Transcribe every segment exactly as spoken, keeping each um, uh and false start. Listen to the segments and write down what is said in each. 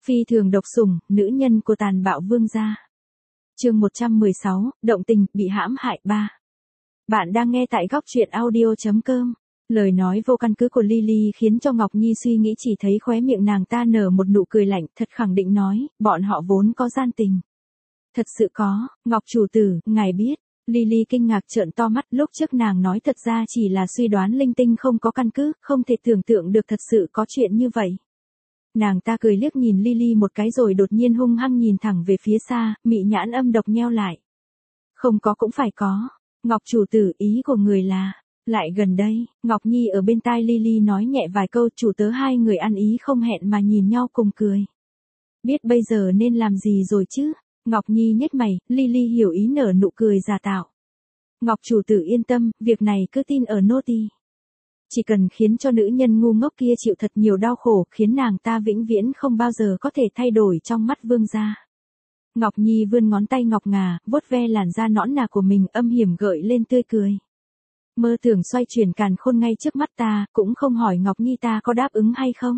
Phi thường độc sủng, nữ nhân của tàn bạo vương gia. Chương một trăm mười sáu, động tình, bị hãm hại ba. Bạn đang nghe tại góc truyện audio chấm com. Lời nói vô căn cứ của Lily khiến cho Ngọc Nhi suy nghĩ, chỉ thấy khóe miệng nàng ta nở một nụ cười lạnh, thật khẳng định nói, bọn họ vốn có gian tình. Thật sự có, Ngọc chủ tử, ngài biết. Lily kinh ngạc trợn to mắt, lúc trước nàng nói thật ra chỉ là suy đoán linh tinh không có căn cứ, không thể tưởng tượng được thật sự có chuyện như vậy. Nàng ta cười liếc nhìn Lily một cái rồi đột nhiên hung hăng nhìn thẳng về phía xa, mị nhãn âm độc nheo lại. Không có cũng phải có. Ngọc chủ tử, ý của người là, lại gần đây, Ngọc Nhi ở bên tai Lily nói nhẹ vài câu, chủ tớ hai người ăn ý không hẹn mà nhìn nhau cùng cười. Biết bây giờ nên làm gì rồi chứ? Ngọc Nhi nhếch mày, Lily hiểu ý nở nụ cười giả tạo. Ngọc chủ tử yên tâm, việc này cứ tin ở nô tỳ. Chỉ cần khiến cho nữ nhân ngu ngốc kia chịu thật nhiều đau khổ, khiến nàng ta vĩnh viễn không bao giờ có thể thay đổi trong mắt vương gia. Ngọc Nhi vươn ngón tay ngọc ngà, vuốt ve làn da nõn nà của mình, âm hiểm gợi lên tươi cười. Mơ tưởng xoay chuyển càn khôn ngay trước mắt ta, cũng không hỏi Ngọc Nhi ta có đáp ứng hay không.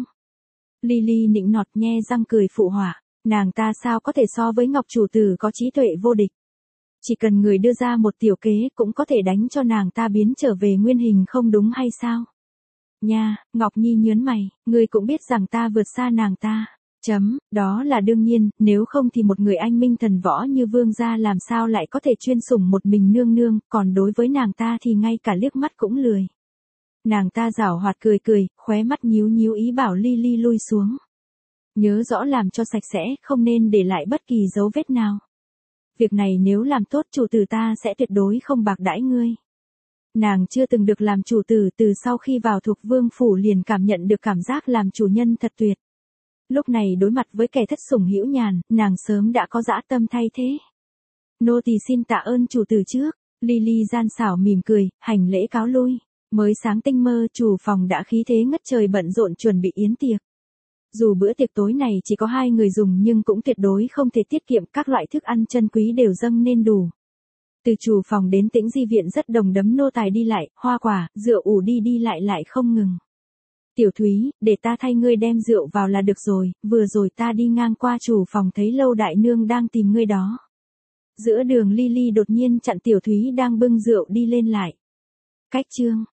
Lily nịnh nọt nhe răng cười phụ họa, nàng ta sao có thể so với Ngọc chủ tử có trí tuệ vô địch. Chỉ cần người đưa ra một tiểu kế cũng có thể đánh cho nàng ta biến trở về nguyên hình, không đúng hay sao? Nha, Ngọc Nhi nhớn mày, ngươi cũng biết rằng ta vượt xa nàng ta. Chấm, đó là đương nhiên, nếu không thì một người anh minh thần võ như vương gia làm sao lại có thể chuyên sủng một mình nương nương, còn đối với nàng ta thì ngay cả liếc mắt cũng lười. Nàng ta giảo hoạt cười cười, khóe mắt nhíu nhíu ý bảo Lily lui xuống. Nhớ rõ làm cho sạch sẽ, không nên để lại bất kỳ dấu vết nào. Việc này nếu làm tốt, chủ tử ta sẽ tuyệt đối không bạc đãi ngươi. Nàng chưa từng được làm chủ tử, từ sau khi vào Thục Vương phủ liền cảm nhận được cảm giác làm chủ nhân thật tuyệt. Lúc này đối mặt với kẻ thất sủng hữu nhàn, nàng sớm đã có dã tâm thay thế. Nô tỳ xin tạ ơn chủ tử trước. Lily gian xảo mỉm cười, hành lễ cáo lui. Mới sáng tinh mơ, chủ phòng đã khí thế ngất trời bận rộn chuẩn bị yến tiệc. Dù bữa tiệc tối này chỉ có hai người dùng nhưng cũng tuyệt đối không thể tiết kiệm, các loại thức ăn chân quý đều dâng nên đủ. Từ chủ phòng đến Tĩnh Di viện rất đồng đấm nô tài đi lại, hoa quả, rượu ủ đi đi lại lại không ngừng. Tiểu Thúy, để ta thay ngươi đem rượu vào là được rồi, vừa rồi ta đi ngang qua chủ phòng thấy Lâu đại nương đang tìm ngươi đó. Giữa đường Lily đột nhiên chặn Tiểu Thúy đang bưng rượu đi lên lại. Cách chương.